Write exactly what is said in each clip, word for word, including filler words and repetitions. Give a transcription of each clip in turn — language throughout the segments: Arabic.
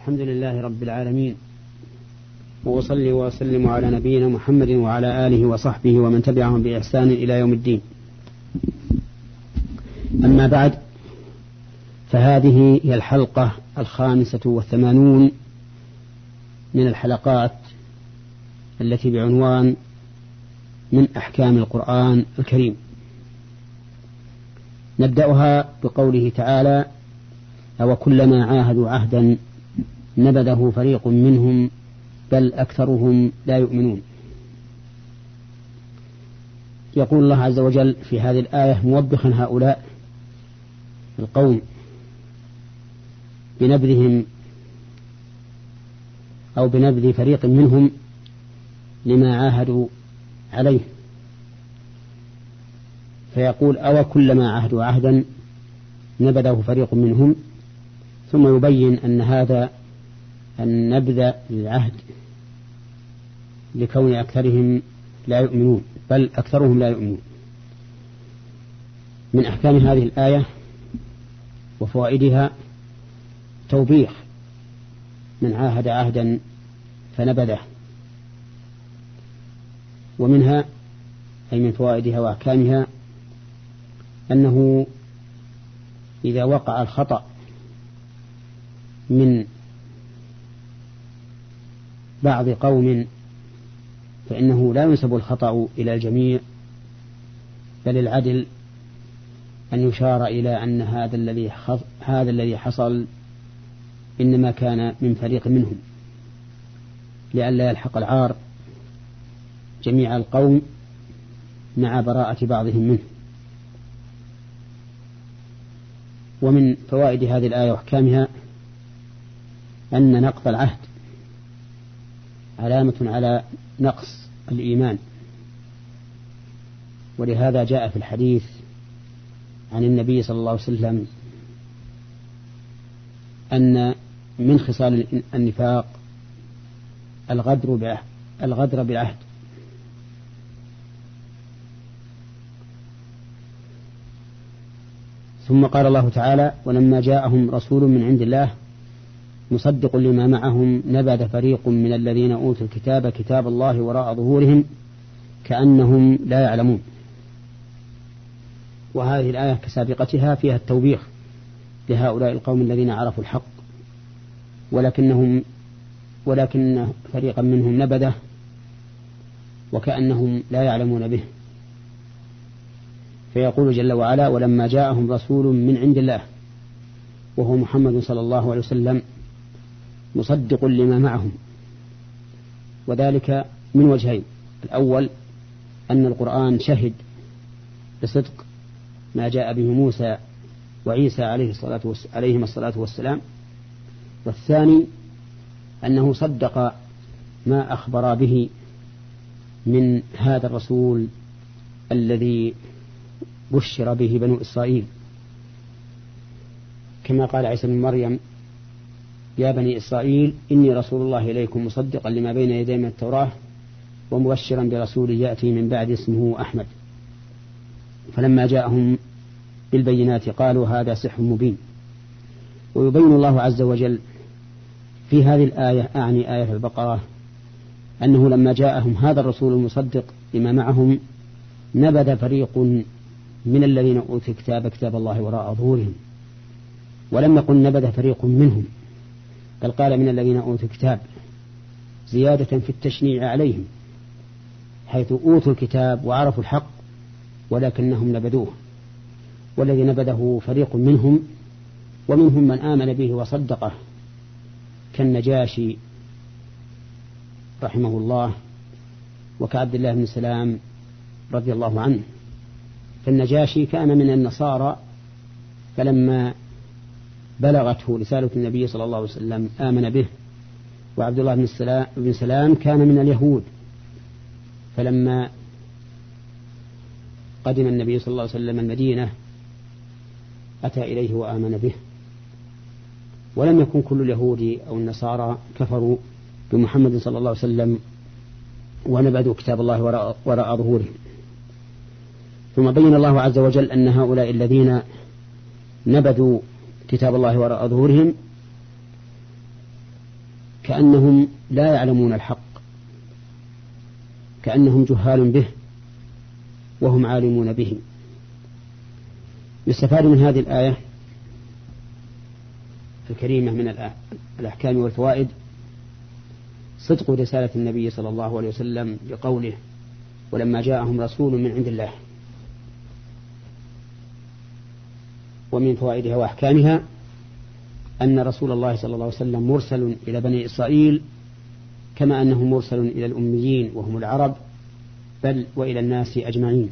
الحمد لله رب العالمين، وأصلي وأسلم على نبينا محمد وعلى آله وصحبه ومن تبعهم بإحسان إلى يوم الدين. أما بعد، فهذه هي الحلقة الخامسة والثمانون من الحلقات التي بعنوان من أحكام القرآن الكريم. نبدأها بقوله تعالى: أو كلما عاهدوا عهدا نبذه فريق منهم بل أكثرهم لا يؤمنون. يقول الله عز وجل في هذه الآية موبخا هؤلاء القوم بنبذهم أو بنبذ فريق منهم لما عاهدوا عليه، فيقول: أو كلما عاهدوا عهدا نبذه فريق منهم، ثم يبين أن هذا النبذ للعهد لكون أكثرهم لا يؤمنون، بل أكثرهم لا يؤمنون. من أحكام هذه الآية وفوائدها توبيخ من عاهد عهدا فنبذه، ومنها أي من فوائدها وأحكامها أنه إذا وقع الخطأ من بعض قوم فإنه لا ينسب الخطأ إلى الجميع، بل العدل أن يشار إلى أن هذا الذي هذا الذي حصل إنما كان من فريق منهم، لئلا يلحق العار جميع القوم مع براءة بعضهم منه. ومن فوائد هذه الآية وأحكامها أن نقض العهد علامة على نقص الإيمان، ولهذا جاء في الحديث عن النبي صلى الله عليه وسلم أن من خصال النفاق الغدر بعهد الغدر بالعهد. ثم قال الله تعالى: ولما جاءهم رسول من عند الله مصدق لما معهم نبذ فريق من الذين أوتوا الكتاب كتاب الله وراء ظهورهم كأنهم لا يعلمون. وهذه الآية كسابقتها فيها التوبيخ لهؤلاء القوم الذين عرفوا الحق ولكنهم ولكن فريقا منهم نبذه وكأنهم لا يعلمون به. فيقول جل وعلا: ولما جاءهم رسول من عند الله، وهو محمد صلى الله عليه وسلم، مصدق لما معهم، وذلك من وجهين: الأول أن القرآن شهد بصدق ما جاء به موسى وعيسى عليه الصلاة عليهما الصلاة والسلام، والثاني أنه صدق ما أخبر به من هذا الرسول الذي بشر به بنو إسرائيل، كما قال عيسى بن مريم: يا بني إسرائيل إني رسول الله إليكم مصدقا لما بين يدي من التوراة ومبشرا برسول يأتي من بعد اسمه أحمد. فلما جاءهم بالبينات قالوا هذا سحر مبين. ويبين الله عز وجل في هذه الآية، أعني آية البقرة، أنه لما جاءهم هذا الرسول المصدق لما معهم نبذ فريق من الذين أوتوا الكتاب كتاب الله وراء ظهورهم، ولم يقل نبذ فريق منهم، بل قال من الذين أوتوا الكتاب زيادة في التشنيع عليهم، حيث أوتوا الكتاب وعرفوا الحق ولكنهم نبذوه. والذي نبذه فريق منهم، ومنهم من آمن به وصدقه كالنجاشي رحمه الله وكعبد الله بن سلام رضي الله عنه. فالنجاشي كان من النصارى، فلما بلغته رسالة النبي صلى الله عليه وسلم آمن به. وعبد الله بن سلام كان من اليهود، فلما قدم النبي صلى الله عليه وسلم المدينة أتى إليه وآمن به. ولم يكن كل اليهود أو النصارى كفروا بمحمد صلى الله عليه وسلم ونبذوا كتاب الله وراء, وراء ظهورهم. ثم بين الله عز وجل أن هؤلاء الذين نبذوا كتاب الله وراء ظهورهم كأنهم لا يعلمون الحق، كأنهم جهال به وهم عالمون به. يستفاد من هذه الآية الكريمة من الأحكام والفوائد صدق رسالة النبي صلى الله عليه وسلم بقوله ولما جاءهم رسول من عند الله. ومن فوائدها وأحكامها أن رسول الله صلى الله عليه وسلم مرسل إلى بني إسرائيل كما أنه مرسل إلى الأميين وهم العرب، بل وإلى الناس أجمعين.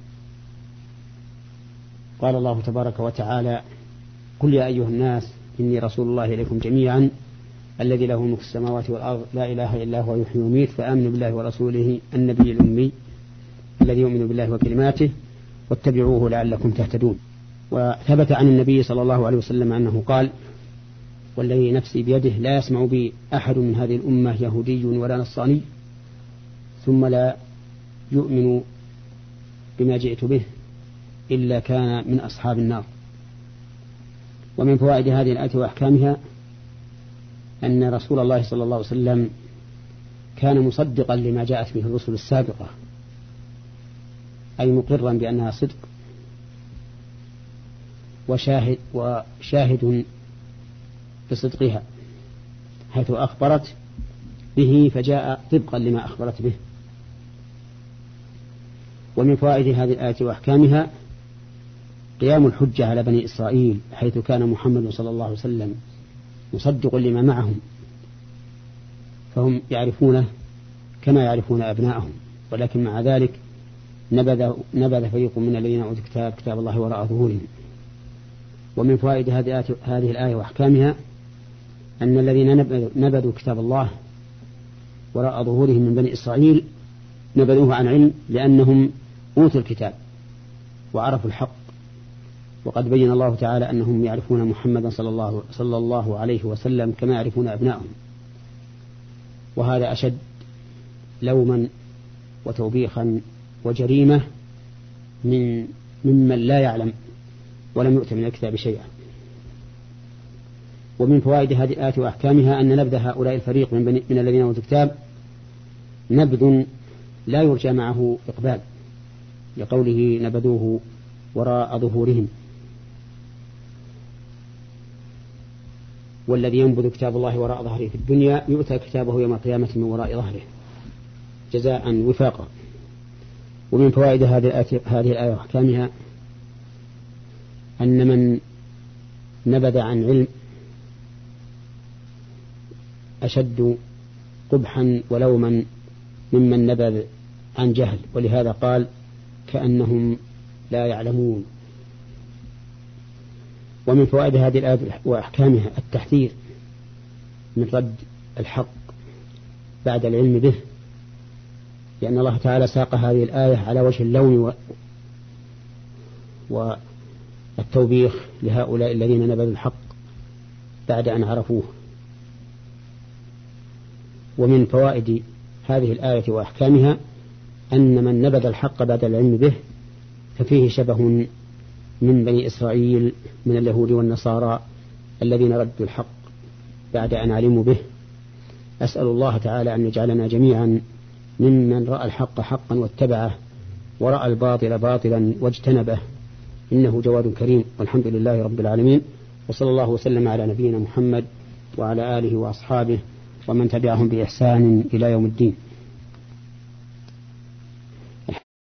قال الله تبارك وتعالى قل يا أيها الناس إني رسول الله إليكم جميعا الذي له ملك السماوات والأرض لا إله إلا هو يحيي ويميت فآمنوا بالله ورسوله النبي الأمي الذي يؤمن بالله وكلماته واتبعوه لعلكم تهتدون. وثبت عن النبي صلى الله عليه وسلم أنه قال والذي نفسي بيده لا يسمع بي أحد من هذه الأمة يهودي ولا نصراني ثم لا يؤمن بما جئت به إلا كان من أصحاب النار. ومن فوائد هذه الآية وأحكامها أن رسول الله صلى الله عليه وسلم كان مصدقا لما جاءت به الرسل السابقة، أي مقرا بأنها صدق وشاهد, وشاهد بصدقها حيث أخبرت به فجاء طبقا لما أخبرت به. ومن فوائد هذه الآية وأحكامها قيام الحجة على بني إسرائيل حيث كان محمد صلى الله عليه وسلم مصدق لما معهم، فهم يعرفونه كما يعرفون أبناءهم، ولكن مع ذلك نبذ, نبذ فريق من الذين أوتوا الكتاب كتاب الله وراء ظهورهم. ومن فوائد هذه الآية وأحكامها أن الذين نبذوا كتاب الله وراء ظهورهم من بني إسرائيل نبذوه عن علم لأنهم أوتوا الكتاب وعرفوا الحق، وقد بين الله تعالى أنهم يعرفون محمدا صلى الله, صلى الله عليه وسلم كما يعرفون أبنائهم، وهذا أشد لوما وتوبيخا وجريمة من ممن لا يعلم ولم يؤت من الكتاب شيئا. ومن فوائد هذه الآية وأحكامها أن نبذ هؤلاء الفريق من, بني من الذين أوتوا الكتاب نبذ لا يرجى معه إقبال، لقوله نبذوه وراء ظهورهم. والذي ينبذ كتاب الله وراء ظهره في الدنيا يؤتى كتابه يوم القيامة من وراء ظهره جزاء وفاقا. ومن فوائد هذه الآية وأحكامها أن من نبذ عن علم أشد قبحا ولوما ممن نبذ عن جهل، ولهذا قال كأنهم لا يعلمون. ومن فوائد هذه الآية وأحكامها التحذير من رد الحق بعد العلم به، لأن الله تعالى ساق هذه الآية على وجه اللوم والتوبيخ لهؤلاء الذين نبذوا الحق بعد أن عرفوه. ومن فوائد هذه الآية وأحكامها أن من نبذ الحق بعد العلم به ففيه شبه من بني إسرائيل من اليهود والنصارى الذين ردوا الحق بعد أن علموا به. أسأل الله تعالى أن يجعلنا جميعا ممن رأى الحق حقا واتبعه ورأى الباطل باطلا واجتنبه، إنه جواد كريم، والحمد لله رب العالمين، وصلى الله وسلم على نبينا محمد وعلى آله وأصحابه ومن تبعهم بإحسان إلى يوم الدين.